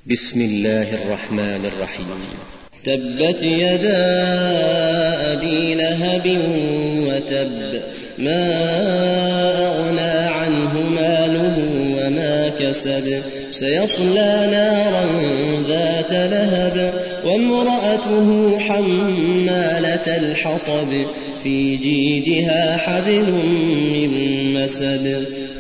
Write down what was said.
بسم الله الرحمن الرحيم. تبت يدا أبي لهب وتب، ما أغنى عنه ماله وما كسب، سيصلى نارا ذات لهب، وامرأته حمالة الحطب، في جيدها حبل من مسد،